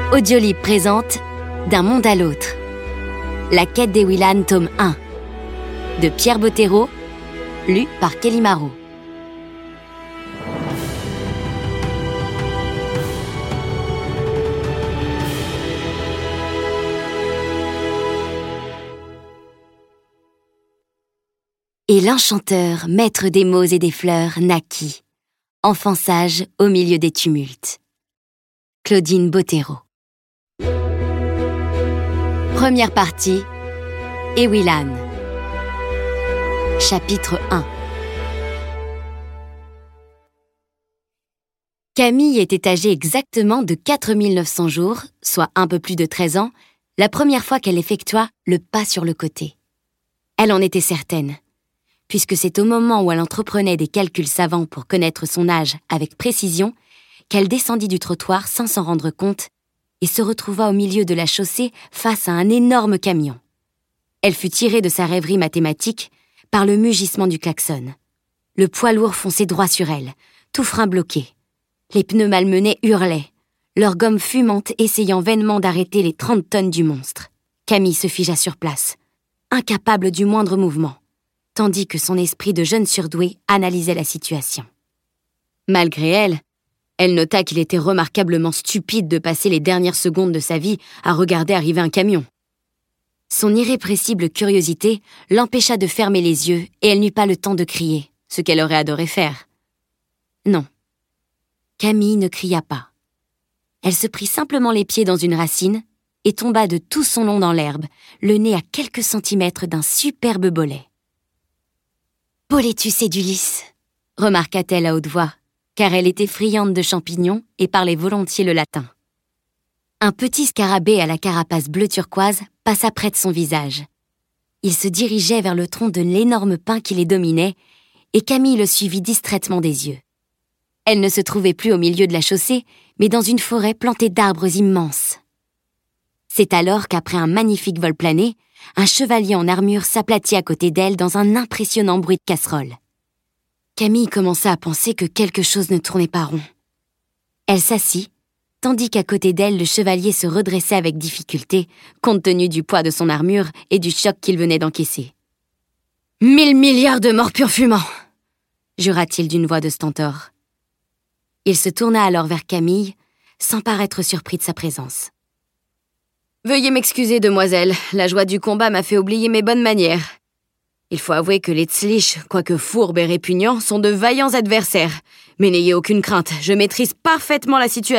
Audiolib présente D'un monde à l'autre. La quête d'Ewilan, tome 1. De Pierre Bottero, lu par Kelly Marot. Et l'enchanteur, maître des mots et des fleurs, naquit, enfant sage au milieu des tumultes. Claudine Bottero. Première partie, Ewilan. Chapitre 1. Camille était âgée exactement de 4900 jours, soit un peu plus de 13 ans, la première fois qu'elle effectua le pas sur le côté. Elle en était certaine, puisque c'est au moment où elle entreprenait des calculs savants pour connaître son âge avec précision qu'elle descendit du trottoir sans s'en rendre compte et se retrouva au milieu de la chaussée face à un énorme camion. Elle fut tirée de sa rêverie mathématique par le mugissement du klaxon. Le poids lourd fonçait droit sur elle, tout frein bloqué. Les pneus malmenés hurlaient, leur gomme fumante essayant vainement d'arrêter les 30 tonnes du monstre. Camille se figea sur place, incapable du moindre mouvement, tandis que son esprit de jeune surdouée analysait la situation. Malgré elle nota qu'il était remarquablement stupide de passer les dernières secondes de sa vie à regarder arriver un camion. Son irrépressible curiosité l'empêcha de fermer les yeux et elle n'eut pas le temps de crier, ce qu'elle aurait adoré faire. Non, Camille ne cria pas. Elle se prit simplement les pieds dans une racine et tomba de tout son long dans l'herbe, le nez à quelques centimètres d'un superbe bolet. « Boletus edulis » remarqua-t-elle à haute voix, car elle était friande de champignons et parlait volontiers le latin. Un petit scarabée à la carapace bleu turquoise passa près de son visage. Il se dirigeait vers le tronc de l'énorme pin qui les dominait, et Camille le suivit distraitement des yeux. Elle ne se trouvait plus au milieu de la chaussée, mais dans une forêt plantée d'arbres immenses. C'est alors qu'après un magnifique vol plané, un chevalier en armure s'aplatit à côté d'elle dans un impressionnant bruit de casserole. Camille commença à penser que quelque chose ne tournait pas rond. Elle s'assit, tandis qu'à côté d'elle, le chevalier se redressait avec difficulté, compte tenu du poids de son armure et du choc qu'il venait d'encaisser. « 1000 milliards de morts purs fumants !» jura-t-il d'une voix de stentor. Il se tourna alors vers Camille, sans paraître surpris de sa présence. « Veuillez m'excuser, demoiselle, la joie du combat m'a fait oublier mes bonnes manières. Il faut avouer que les Tzlich, quoique fourbes et répugnants, sont de vaillants adversaires. Mais n'ayez aucune crainte, je maîtrise parfaitement la situation. »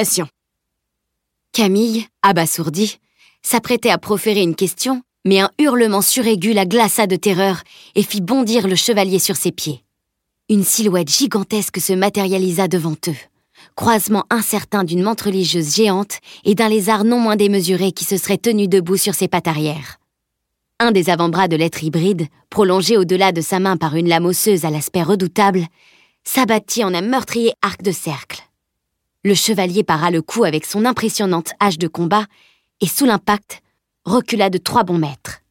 Camille, abasourdie, s'apprêtait à proférer une question, mais un hurlement suraigu la glaça de terreur et fit bondir le chevalier sur ses pieds. Une silhouette gigantesque se matérialisa devant eux, croisement incertain d'une menthe religieuse géante et d'un lézard non moins démesuré qui se serait tenu debout sur ses pattes arrière. Un des avant-bras de l'être hybride, prolongé au-delà de sa main par une lame osseuse à l'aspect redoutable, s'abattit en un meurtrier arc de cercle. Le chevalier para le coup avec son impressionnante hache de combat et, sous l'impact, recula de 3 bons mètres.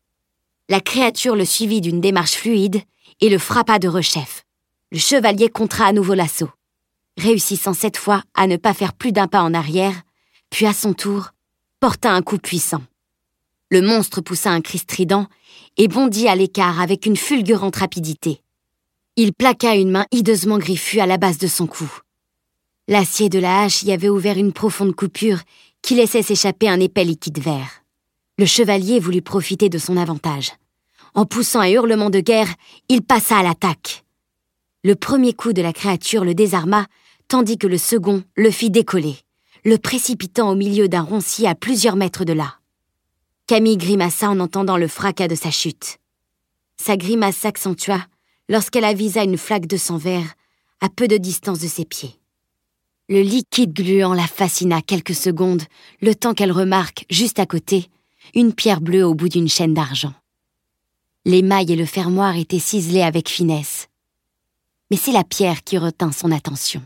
La créature le suivit d'une démarche fluide et le frappa de rechef. Le chevalier contra à nouveau l'assaut, réussissant cette fois à ne pas faire plus d'un pas en arrière, puis à son tour, porta un coup puissant. Le monstre poussa un cri strident et bondit à l'écart avec une fulgurante rapidité. Il plaqua une main hideusement griffue à la base de son cou. L'acier de la hache y avait ouvert une profonde coupure qui laissait s'échapper un épais liquide vert. Le chevalier voulut profiter de son avantage. En poussant un hurlement de guerre, il passa à l'attaque. Le premier coup de la créature le désarma, tandis que le second le fit décoller, le précipitant au milieu d'un roncier à plusieurs mètres de là. Camille grimaça en entendant le fracas de sa chute. Sa grimace s'accentua lorsqu'elle avisa une flaque de sang vert à peu de distance de ses pieds. Le liquide gluant la fascina quelques secondes, le temps qu'elle remarque, juste à côté, une pierre bleue au bout d'une chaîne d'argent. L'émail et le fermoir étaient ciselés avec finesse. Mais c'est la pierre qui retint son attention.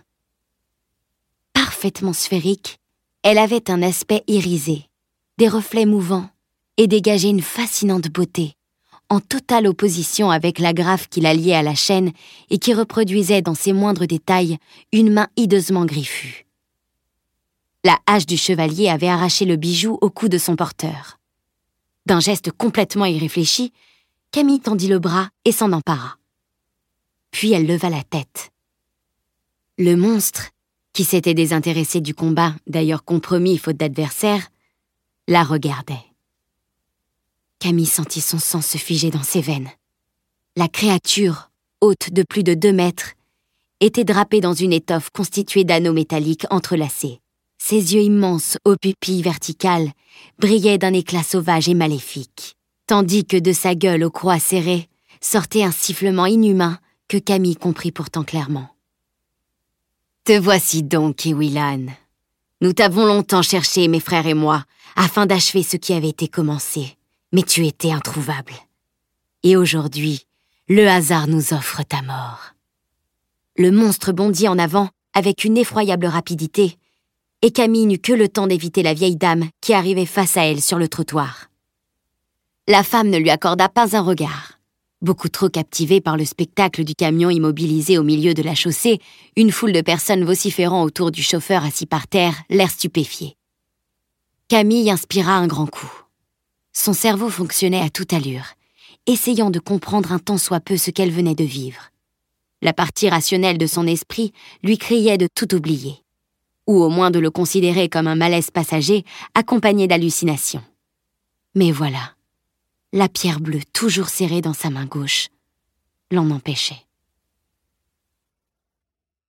Parfaitement sphérique, elle avait un aspect irisé, des reflets mouvants, et dégageait une fascinante beauté, en totale opposition avec l'agrafe qui la liait à la chaîne et qui reproduisait dans ses moindres détails une main hideusement griffue. La hache du chevalier avait arraché le bijou au cou de son porteur. D'un geste complètement irréfléchi, Camille tendit le bras et s'en empara. Puis elle leva la tête. Le monstre, qui s'était désintéressé du combat, d'ailleurs compromis faute d'adversaire, la regardait. Camille sentit son sang se figer dans ses veines. La créature, haute de plus de 2 mètres, était drapée dans une étoffe constituée d'anneaux métalliques entrelacés. Ses yeux immenses, aux pupilles verticales, brillaient d'un éclat sauvage et maléfique, tandis que de sa gueule aux croix serrées sortait un sifflement inhumain que Camille comprit pourtant clairement. « Te voici donc, Kewilan. Nous t'avons longtemps cherché, mes frères et moi, afin d'achever ce qui avait été commencé, mais tu étais introuvable. Et aujourd'hui, le hasard nous offre ta mort. » Le monstre bondit en avant avec une effroyable rapidité, et Camille n'eut que le temps d'éviter la vieille dame qui arrivait face à elle sur le trottoir. La femme ne lui accorda pas un regard. Beaucoup trop captivée par le spectacle du camion immobilisé au milieu de la chaussée, une foule de personnes vociférant autour du chauffeur assis par terre, l'air stupéfié. Camille inspira un grand coup. Son cerveau fonctionnait à toute allure, essayant de comprendre un tant soit peu ce qu'elle venait de vivre. La partie rationnelle de son esprit lui criait de tout oublier, ou au moins de le considérer comme un malaise passager accompagné d'hallucinations. Mais voilà, la pierre bleue toujours serrée dans sa main gauche l'en empêchait.